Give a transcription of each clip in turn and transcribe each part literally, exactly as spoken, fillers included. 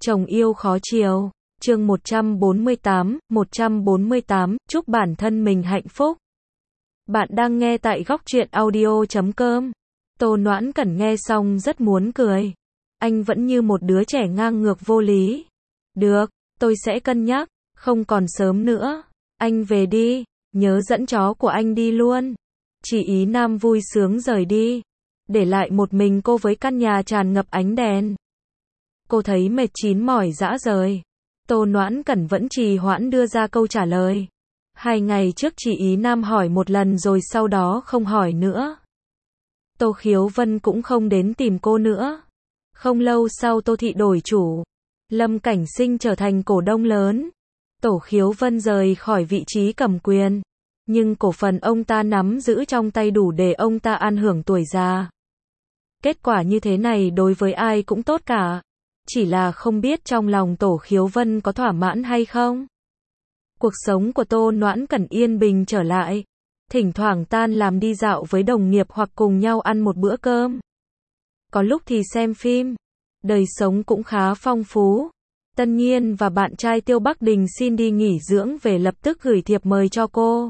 Chồng yêu khó chiều. Chương một trăm bốn mươi tám, một trăm bốn mươi tám, chúc bản thân mình hạnh phúc. Bạn đang nghe tại góc truyện audio chấm com. Tô Noãn Cẩn nghe xong rất muốn cười. Anh vẫn như một đứa trẻ ngang ngược vô lý. Được, tôi sẽ cân nhắc, không còn sớm nữa. Anh về đi, nhớ dẫn chó của anh đi luôn. Chị Ý Nam vui sướng rời đi, để lại một mình cô với căn nhà tràn ngập ánh đèn. Cô thấy mệt chín mỏi rã rời. Tô Noãn Cẩn vẫn trì hoãn đưa ra câu trả lời. Hai ngày trước chị Ý Nam hỏi một lần rồi sau đó không hỏi nữa. Tô Khiếu Vân cũng không đến tìm cô nữa. Không lâu sau Tô Thị đổi chủ. Lâm Cảnh Sinh trở thành cổ đông lớn. Tổ Khiếu Vân rời khỏi vị trí cầm quyền. Nhưng cổ phần ông ta nắm giữ trong tay đủ để ông ta an hưởng tuổi già. Kết quả như thế này đối với ai cũng tốt cả. Chỉ là không biết trong lòng Tổ Khiếu Vân có thỏa mãn hay không. Cuộc sống của Tô Noãn Cẩn yên bình trở lại. Thỉnh thoảng tan làm đi dạo với đồng nghiệp hoặc cùng nhau ăn một bữa cơm. Có lúc thì xem phim. Đời sống cũng khá phong phú. Tân Nhiên và bạn trai Tiêu Bắc Đình xin đi nghỉ dưỡng về lập tức gửi thiệp mời cho cô.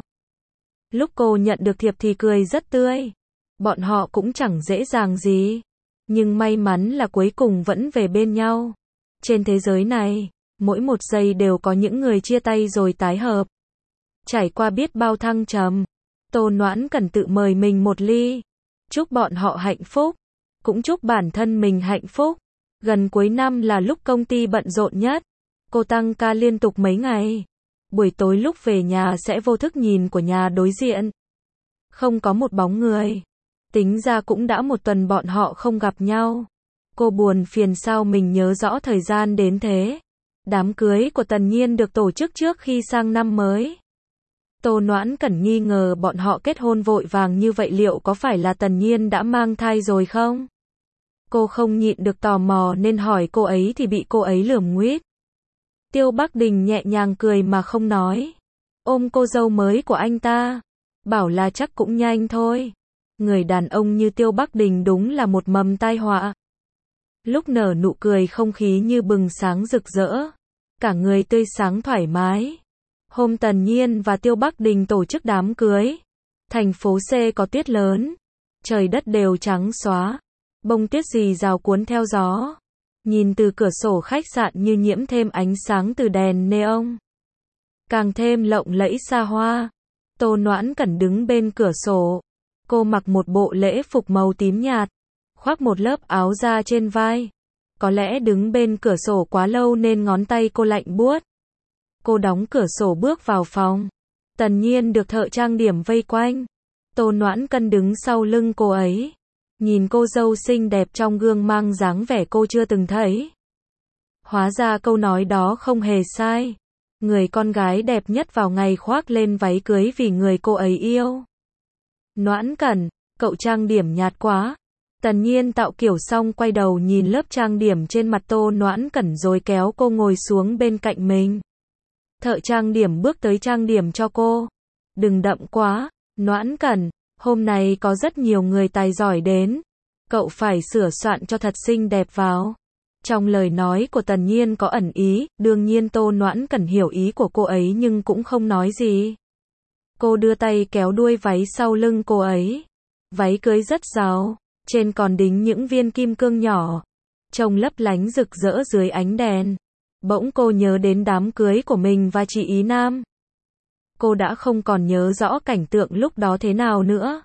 Lúc cô nhận được thiệp thì cười rất tươi. Bọn họ cũng chẳng dễ dàng gì. Nhưng may mắn là cuối cùng vẫn về bên nhau. Trên thế giới này, mỗi một giây đều có những người chia tay rồi tái hợp. Trải qua biết bao thăng trầm, Tô Noãn Cẩn tự mời mình một ly. Chúc bọn họ hạnh phúc. Cũng chúc bản thân mình hạnh phúc. Gần cuối năm là lúc công ty bận rộn nhất. Cô tăng ca liên tục mấy ngày. Buổi tối lúc về nhà sẽ vô thức nhìn của nhà đối diện. Không có một bóng người. Tính ra cũng đã một tuần bọn họ không gặp nhau. Cô buồn phiền sao mình nhớ rõ thời gian đến thế. Đám cưới của Tần Nhiên được tổ chức trước khi sang năm mới. Tô Noãn Cẩn nghi ngờ bọn họ kết hôn vội vàng như vậy liệu có phải là Tần Nhiên đã mang thai rồi không? Cô không nhịn được tò mò nên hỏi cô ấy thì bị cô ấy lườm nguýt. Tiêu Bắc Đình nhẹ nhàng cười mà không nói. Ôm cô dâu mới của anh ta. Bảo là chắc cũng nhanh thôi. Người đàn ông như Tiêu Bắc Đình đúng là một mầm tai họa. Lúc nở nụ cười không khí như bừng sáng rực rỡ. Cả người tươi sáng thoải mái. Hôm Tần Nhiên và Tiêu Bắc Đình tổ chức đám cưới. Thành phố C có tuyết lớn. Trời đất đều trắng xóa. Bông tuyết rì rào cuốn theo gió. Nhìn từ cửa sổ khách sạn như nhiễm thêm ánh sáng từ đèn neon. Càng thêm lộng lẫy xa hoa. Tô Noãn Cẩn đứng bên cửa sổ. Cô mặc một bộ lễ phục màu tím nhạt. Khoác một lớp áo da trên vai. Có lẽ đứng bên cửa sổ quá lâu nên ngón tay cô lạnh buốt. Cô đóng cửa sổ bước vào phòng. Tần Nhiên được thợ trang điểm vây quanh. Tô Noãn Cẩn đứng sau lưng cô ấy. Nhìn cô dâu xinh đẹp trong gương mang dáng vẻ cô chưa từng thấy. Hóa ra câu nói đó không hề sai. Người con gái đẹp nhất vào ngày khoác lên váy cưới vì người cô ấy yêu. Noãn Cẩn, cậu trang điểm nhạt quá. Tần Nhiên tạo kiểu xong quay đầu nhìn lớp trang điểm trên mặt Tô Noãn Cẩn rồi kéo cô ngồi xuống bên cạnh mình. Thợ trang điểm bước tới trang điểm cho cô. Đừng đậm quá, Noãn Cẩn. Hôm nay có rất nhiều người tài giỏi đến. Cậu phải sửa soạn cho thật xinh đẹp vào. Trong lời nói của Tần Nhiên có ẩn ý, đương nhiên Tô Noãn Cẩn hiểu ý của cô ấy nhưng cũng không nói gì. Cô đưa tay kéo đuôi váy sau lưng cô ấy. Váy cưới rất giàu, trên còn đính những viên kim cương nhỏ. Trông lấp lánh rực rỡ dưới ánh đèn. Bỗng cô nhớ đến đám cưới của mình và chị Ý Nam. Cô đã không còn nhớ rõ cảnh tượng lúc đó thế nào nữa.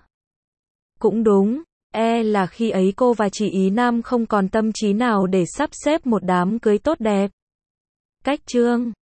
Cũng đúng, e là khi ấy cô và chị Ý Nam không còn tâm trí nào để sắp xếp một đám cưới tốt đẹp. Cách chương